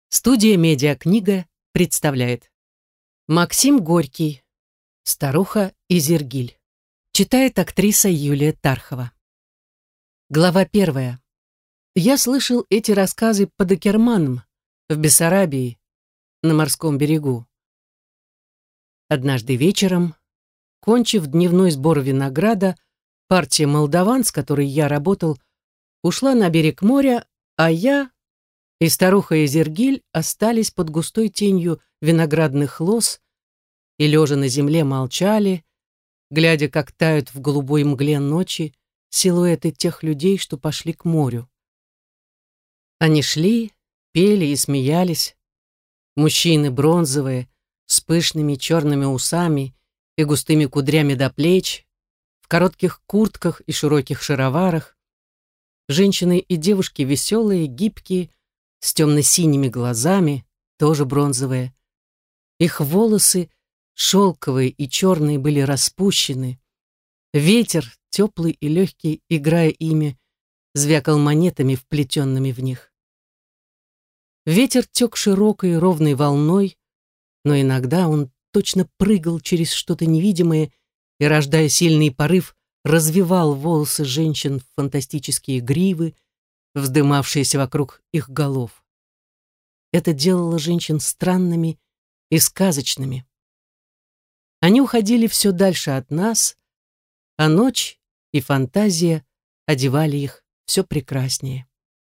Студия «Медиакнига» представляет Максим Горький «Старуха Изергиль». Читает актриса Юлия Тархова. Глава 1. Я слышал эти рассказы под Акерманом, в Бессарабии, на морском берегу. Однажды вечером, кончив дневной сбор винограда, партия молдаван, с которой я работал, ушла на берег моря, а я и старуха Изергиль остались под густой тенью виноградных лоз и, лежа на земле, молчали, глядя, как тают в голубой мгле ночи силуэты тех людей, что пошли к морю. Они шли, пели и смеялись. Мужчины бронзовые, с пышными черными усами и густыми кудрями до плеч, в коротких куртках и широких шароварах. Женщины и девушки веселые, гибкие, с темно-синими глазами, тоже бронзовые. Их волосы, шелковые и черные, были распущены. Ветер, теплый и легкий, играя ими, звякал монетами, вплетенными в них. Ветер тек широкой ровной волной, но иногда он точно прыгал через что-то невидимое и, рождая сильный порыв, развивал волосы женщин в фантастические гривы, вздымавшиеся вокруг их голов. Это делало женщин странными и сказочными. Они уходили все дальше от нас, а ночь и фантазия одевали их все прекраснее.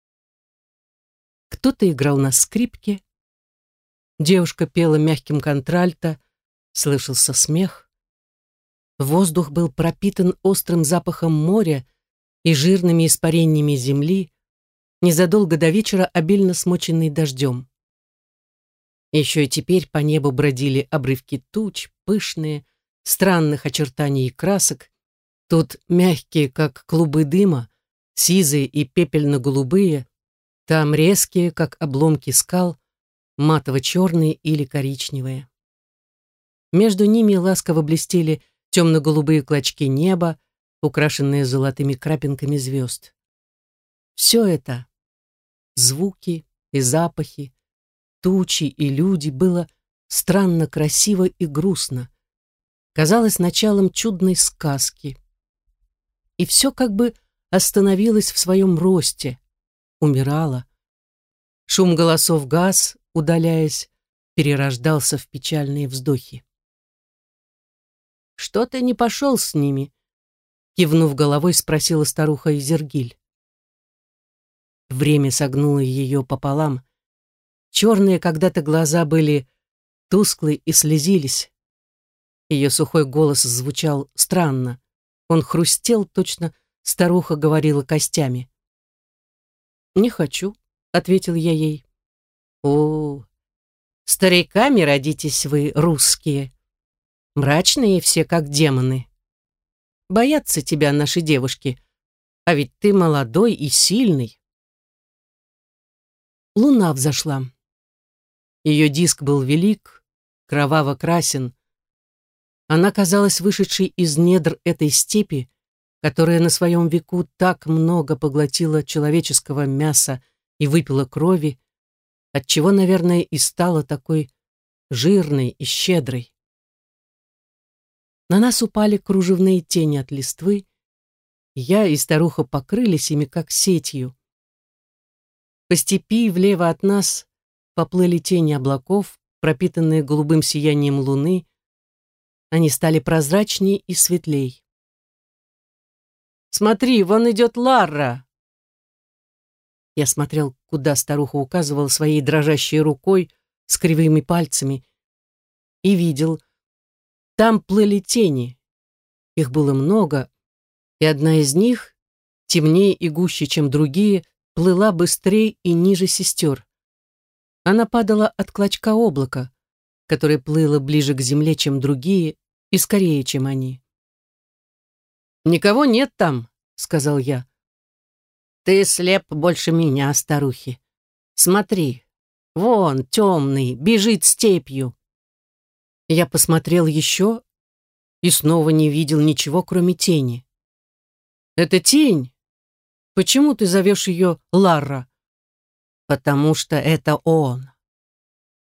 Кто-то играл на скрипке, девушка пела мягким контральто, слышался смех. Воздух был пропитан острым запахом моря и жирными испарениями земли, незадолго до вечера обильно смоченный дождем. Еще и теперь по небу бродили обрывки туч, пышные, странных очертаний и красок, тут мягкие, как клубы дыма, сизые и пепельно-голубые, там резкие, как обломки скал, матово-черные или коричневые. Между ними ласково блестели темно-голубые клочки неба, украшенные золотыми крапинками звезд. Все это — звуки и запахи, тучи и люди — было странно красиво и грустно. Казалось началом чудной сказки. И все как бы остановилось в своем росте, умирало. Шум голосов гас, удаляясь, перерождался в печальные вздохи. «Что ты не пошел с ними?» — кивнув головой, спросила старуха Изергиль. Время согнуло ее пополам. Черные когда-то глаза были тусклые и слезились. Ее сухой голос звучал странно. Он хрустел, точно старуха говорила костями. «Не хочу», — ответил я ей. «О, стариками родитесь вы, русские. Мрачные все, как демоны. Боятся тебя наши девушки, а ведь ты молодой и сильный». Луна взошла. Ее диск был велик, кроваво-красен. Она казалась вышедшей из недр этой степи, которая на своем веку так много поглотила человеческого мяса и выпила крови, отчего, наверное, и стала такой жирной и щедрой. На нас упали кружевные тени от листвы, я и старуха покрылись ими, как сетью. По степи влево от нас поплыли тени облаков, пропитанные голубым сиянием луны. Они стали прозрачнее и светлей. «Смотри, вон идет Ларра!» Я смотрел, куда старуха указывала своей дрожащей рукой с кривыми пальцами, и видел, там плыли тени. Их было много, и одна из них, темнее и гуще, чем другие, плыла быстрее и ниже сестер. Она падала от клочка облака, которое плыло ближе к земле, чем другие, и скорее, чем они. «Никого нет там», — сказал я. «Ты слеп больше меня, старухи. Смотри, вон темный, бежит степью». Я посмотрел еще и снова не видел ничего, кроме тени. «Это тень. Почему ты зовешь ее Ларра?» «Потому что это он.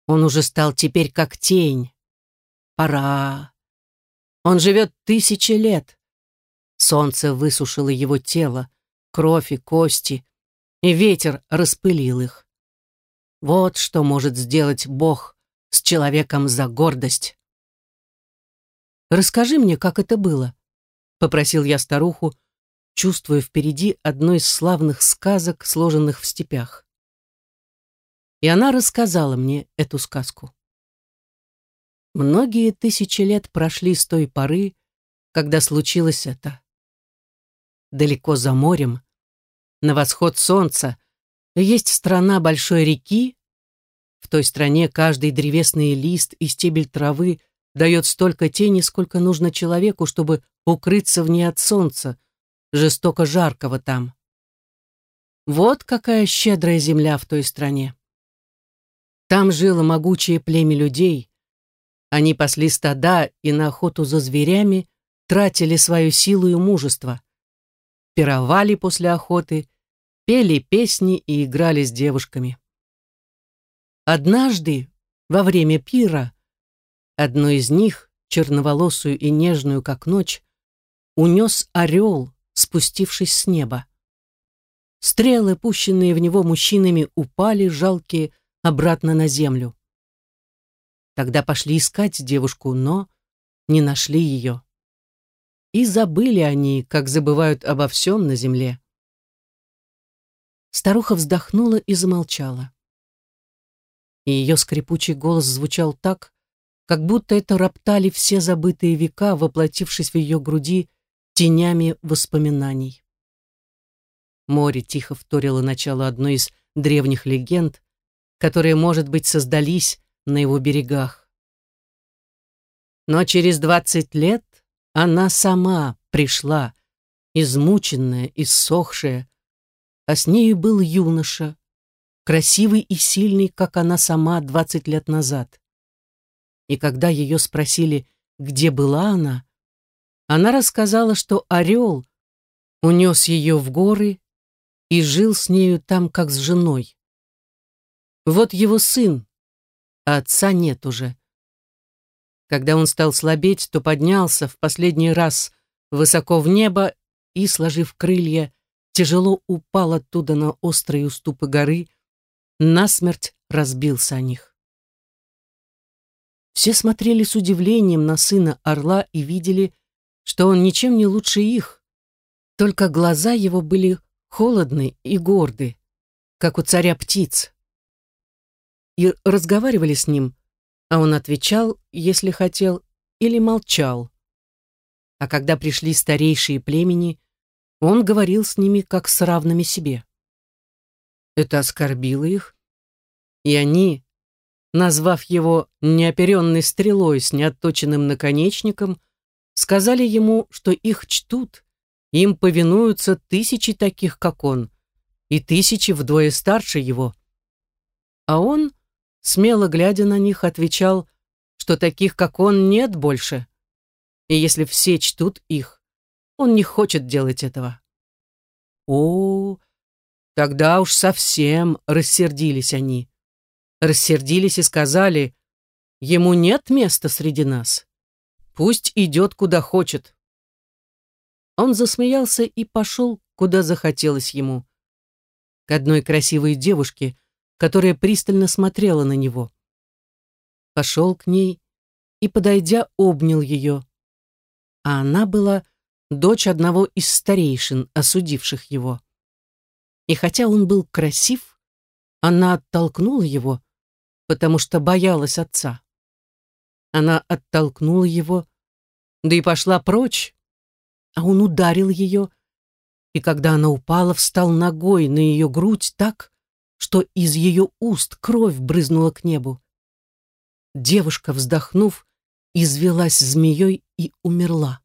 Он уже стал теперь как тень. Пора. Он живет 1000 лет. Солнце высушило его тело, кровь и кости, и ветер распылил их. Вот что может сделать Бог с человеком за гордость. «Расскажи мне, как это было», — попросил я старуху, чувствуя впереди одну из славных сказок, сложенных в степях. И она рассказала мне эту сказку. Многие 1000 лет прошли с той поры, когда случилось это. Далеко за морем, на восход солнца, есть страна большой реки. В той стране каждый древесный лист и стебель травы дает столько тени, сколько нужно человеку, чтобы укрыться в ней от солнца, жестоко жаркого там. Вот какая щедрая земля в той стране. Там жило могучее племя людей. Они пасли стада и на охоту за зверями тратили свою силу и мужество. Пировали после охоты, пели песни и играли с девушками. Однажды, во время пира, одну из них, черноволосую и нежную, как ночь, унес орел, спустившись с неба. Стрелы, пущенные в него мужчинами, упали, жалкие, обратно на землю. Тогда пошли искать девушку, но не нашли ее. И забыли они, как забывают обо всем на земле. Старуха вздохнула и замолчала. И ее скрипучий голос звучал так, как будто это роптали все забытые века, воплотившись в ее груди тенями воспоминаний. Море тихо вторило начало одной из древних легенд, которые, может быть, создались на его берегах. Но через 20 лет она сама пришла, измученная, иссохшая, а с нею был юноша, красивый и сильный, как она сама 20 лет назад. И когда ее спросили, где была она рассказала, что орел унес ее в горы и жил с нею там, как с женой. Вот его сын, а отца нет уже. Когда он стал слабеть, то поднялся в последний раз высоко в небо и, сложив крылья, тяжело упал оттуда на острые уступы горы, насмерть разбился о них. Все смотрели с удивлением на сына орла и видели, что он ничем не лучше их, только глаза его были холодны и горды, как у царя птиц. И разговаривали с ним, а он отвечал, если хотел, или молчал. А когда пришли старейшие племени, он говорил с ними, как с равными себе. Это оскорбило их, и они, назвав его неоперенной стрелой с неотточенным наконечником, сказали ему, что их чтут, им повинуются 1000 таких, как он, и 1000 вдвое старше его. А он, смело глядя на них, отвечал, что таких, как он, нет больше, и если все чтут их, он не хочет делать этого. О, тогда уж совсем рассердились они. Рассердились и сказали, ему нет места среди нас. Пусть идет, куда хочет. Он засмеялся и пошел, куда захотелось ему. К одной красивой девушке, которая пристально смотрела на него. Пошел к ней и, подойдя, обнял ее. А она была дочь одного из старейшин, осудивших его. И хотя он был красив, она оттолкнула его, потому что боялась отца. Она оттолкнула его, да и пошла прочь, а он ударил ее, и когда она упала, встал ногой на ее грудь так, что из ее уст кровь брызнула к небу. Девушка, вздохнув, извелась змеей и умерла.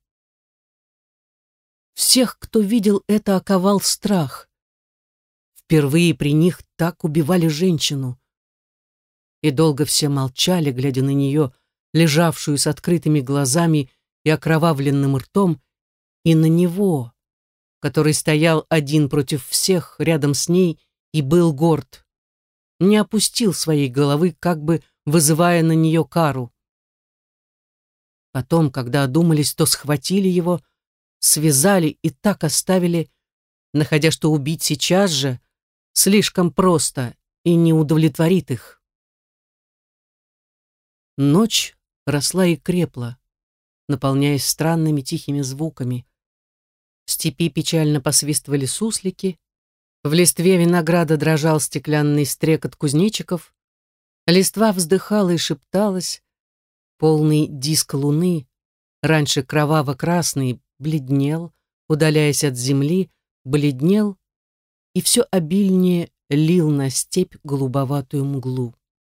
Всех, кто видел это, оковал страх. Впервые при них так убивали женщину. И долго все молчали, глядя на нее, лежавшую с открытыми глазами и окровавленным ртом, и на него, который стоял один против всех рядом с ней и был горд, не опустил своей головы, как бы вызывая на нее кару. Потом, когда одумались, то схватили его, связали и так оставили, находя, что убить сейчас же слишком просто и не удовлетворит их. Ночь росла и крепла, наполняясь странными тихими звуками. В степи печально посвистывали суслики, в листве винограда дрожал стеклянный стрекот кузнечиков, листва вздыхала и шепталась, полный диск луны, раньше кроваво-красный, бледнел, удаляясь от земли, бледнел и все обильнее лил на степь голубоватую мглу.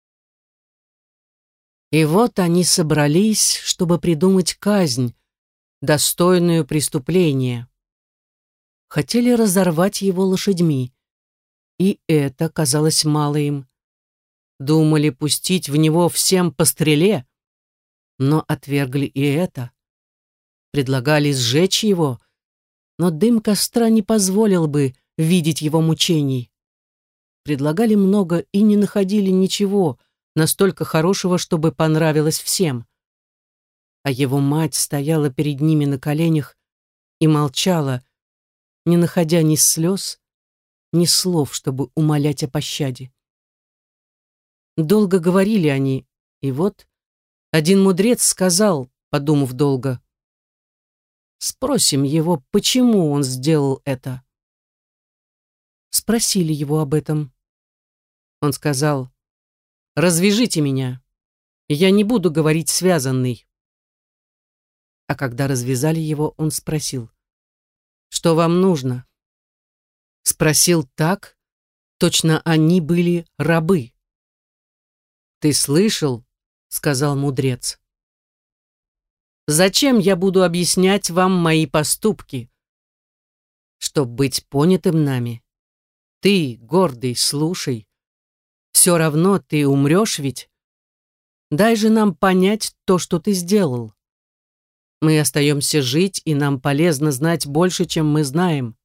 И вот они собрались, чтобы придумать казнь, достойную преступления. Хотели разорвать его лошадьми, и это казалось мало им. Думали пустить в него всем по стреле, но отвергли и это. Предлагали сжечь его, но дым костра не позволил бы видеть его мучений. Предлагали много и не находили ничего настолько хорошего, чтобы понравилось всем. А его мать стояла перед ними на коленях и молчала, не находя ни слез, ни слов, чтобы умолять о пощаде. Долго говорили они, и вот один мудрец сказал, подумав долго: «Спросим его, почему он сделал это». Спросили его об этом. Он сказал: «Развяжите меня, я не буду говорить связанный». А когда развязали его, он спросил: «Что вам нужно?» Спросил так, точно они были рабы. «Ты слышал?» — сказал мудрец. «Зачем я буду объяснять вам мои поступки? Чтоб быть понятым нами. Ты, гордый, слушай. Все равно ты умрешь ведь. Дай же нам понять то, что ты сделал. Мы остаемся жить, и нам полезно знать больше, чем мы знаем».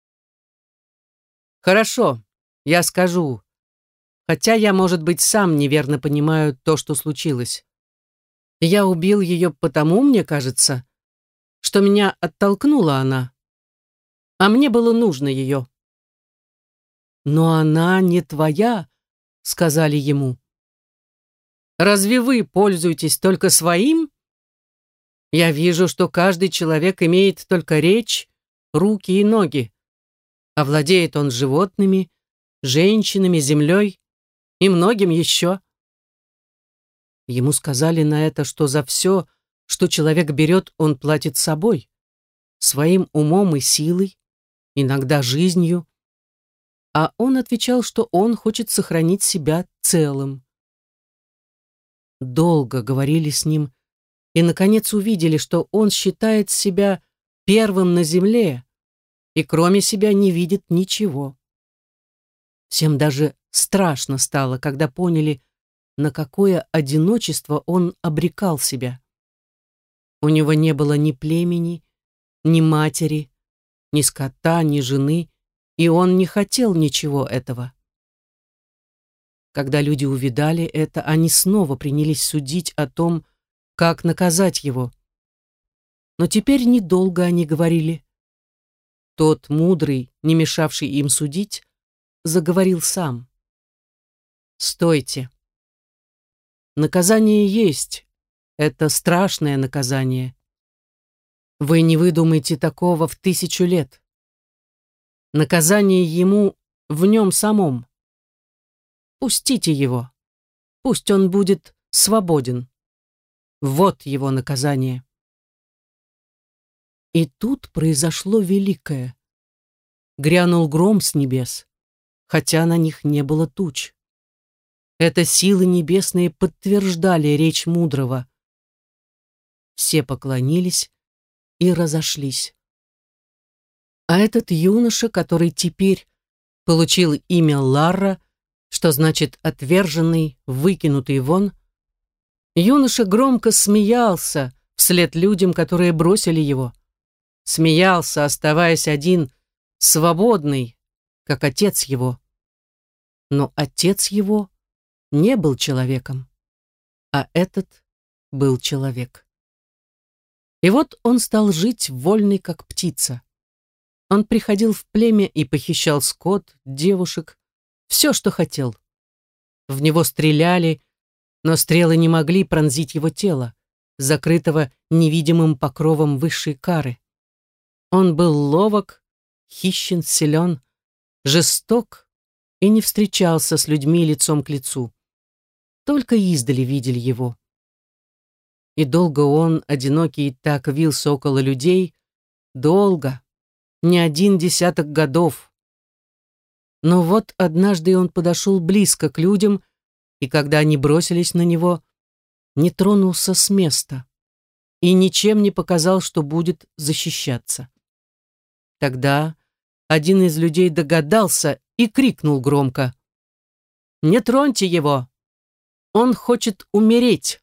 «Хорошо, я скажу, хотя я, может быть, сам неверно понимаю то, что случилось. Я убил ее потому, мне кажется, что меня оттолкнула она, а мне было нужно ее». «Но она не твоя», — сказали ему. «Разве вы пользуетесь только своим? Я вижу, что каждый человек имеет только речь, руки и ноги, а владеет он животными, женщинами, землей и многим еще». Ему сказали на это, что за все, что человек берет, он платит собой, своим умом и силой, иногда жизнью, а он отвечал, что он хочет сохранить себя целым. Долго говорили с ним и, наконец, увидели, что он считает себя первым на земле и кроме себя не видит ничего. Всем даже страшно стало, когда поняли, на какое одиночество он обрекал себя. У него не было ни племени, ни матери, ни скота, ни жены, и он не хотел ничего этого. Когда люди увидали это, они снова принялись судить о том, как наказать его. Но теперь недолго они говорили. Тот мудрый, не мешавший им судить, заговорил сам. «Стойте. Наказание есть. Это страшное наказание. Вы не выдумаете такого в 1000 лет. Наказание ему в нем самом. Пустите его. Пусть он будет свободен. Вот его наказание». И тут произошло великое. Грянул гром с небес, хотя на них не было туч. Это силы небесные подтверждали речь мудрого. Все поклонились и разошлись. А этот юноша, который теперь получил имя Ларра, что значит «отверженный, выкинутый вон», юноша громко смеялся вслед людям, которые бросили его. Смеялся, оставаясь один, свободный, как отец его. Но отец его не был человеком. а этот был человек. И вот он стал жить вольный, как птица. Он приходил в племя и похищал скот, девушек, все, что хотел. В него стреляли, но стрелы не могли пронзить его тело, закрытого невидимым покровом высшей кары. Он был ловок, хищен, силен, жесток и не встречался с людьми лицом к лицу. Только издали видели его. И долго он, одинокий, так вился около людей, долго, не 10 годов. Но вот однажды он подошел близко к людям, и когда они бросились на него, не тронулся с места и ничем не показал, что будет защищаться. Тогда один из людей догадался и крикнул громко: «Не троньте его! Он хочет умереть!»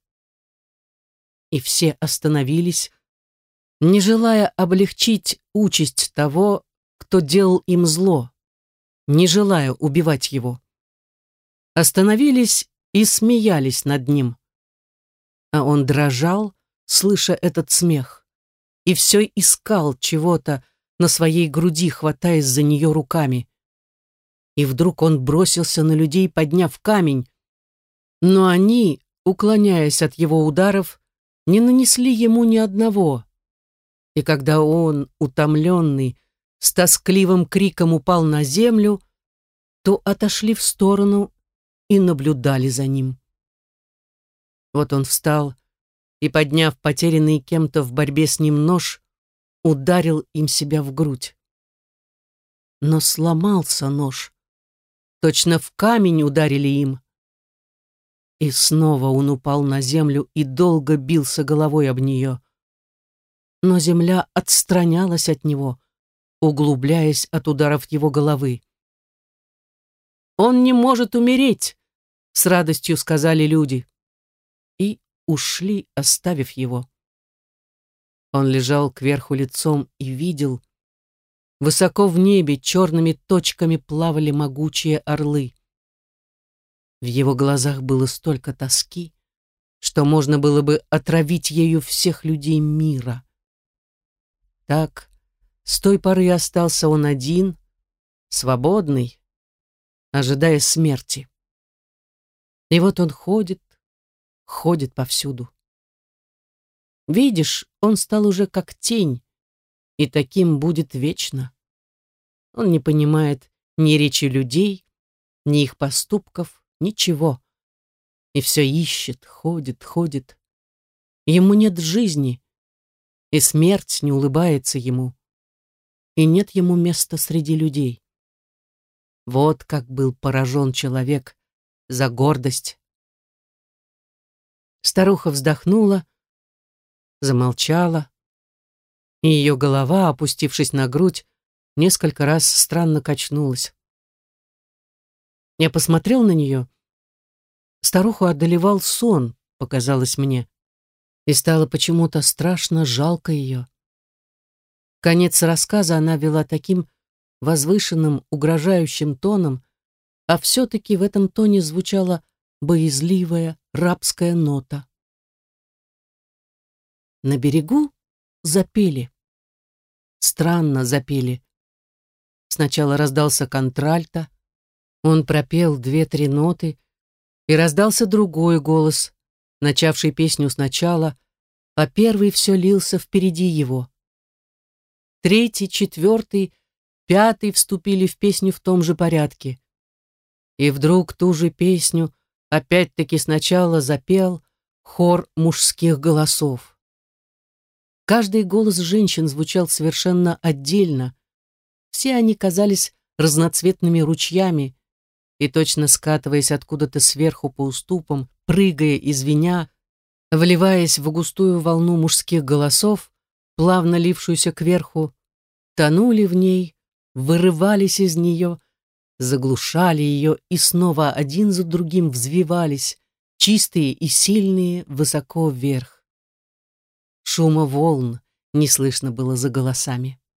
И все остановились, не желая облегчить участь того, кто делал им зло, не желая убивать его. Остановились и смеялись над ним. А он дрожал, слыша этот смех, и все искал чего-то на своей груди, хватаясь за нее руками. И вдруг он бросился на людей, подняв камень, но они, уклоняясь от его ударов, не нанесли ему ни одного. И когда он, утомленный, с тоскливым криком упал на землю, то отошли в сторону и наблюдали за ним. Вот он встал и, подняв потерянный кем-то в борьбе с ним нож, ударил им себя в грудь. Но сломался нож. Точно в камень ударили им. И снова он упал на землю и долго бился головой об нее. Но земля отстранялась от него, углубляясь от ударов его головы. «Он не может умереть!» — с радостью сказали люди. И ушли, оставив его. Он лежал кверху лицом и видел, высоко в небе черными точками плавали могучие орлы. В его глазах было столько тоски, что можно было бы отравить ею всех людей мира. Так, с той поры остался он один, свободный, ожидая смерти. И вот он ходит повсюду. Видишь, он стал уже как тень, и таким будет вечно. Он не понимает ни речи людей, ни их поступков, ничего. И все ищет, ходит. Ему нет жизни, и смерть не улыбается ему, и нет ему места среди людей. Вот как был поражен человек за гордость. Старуха вздохнула, замолчала, и ее голова, опустившись на грудь, несколько раз странно качнулась. Я посмотрел на нее. Старуху одолевал сон, показалось мне, и стало почему-то страшно жалко ее. Конец рассказа она вела таким возвышенным, угрожающим тоном, а все-таки в этом тоне звучала боязливая рабская нота. На берегу запели. Странно запели. Сначала раздался контральто, он пропел 2-3 ноты, и раздался другой голос, начавший песню сначала, а первый все лился впереди его. 3-й, 4-й, 5-й вступили в песню в том же порядке. И вдруг ту же песню опять-таки сначала запел хор мужских голосов. Каждый голос женщин звучал совершенно отдельно. Все они казались разноцветными ручьями, и точно скатываясь откуда-то сверху по уступам, прыгая и звеня, вливаясь в густую волну мужских голосов, плавно лившуюся кверху, тонули в ней, вырывались из нее, заглушали ее и снова один за другим взвивались, чистые и сильные, высоко вверх. Шума волн не слышно было за голосами.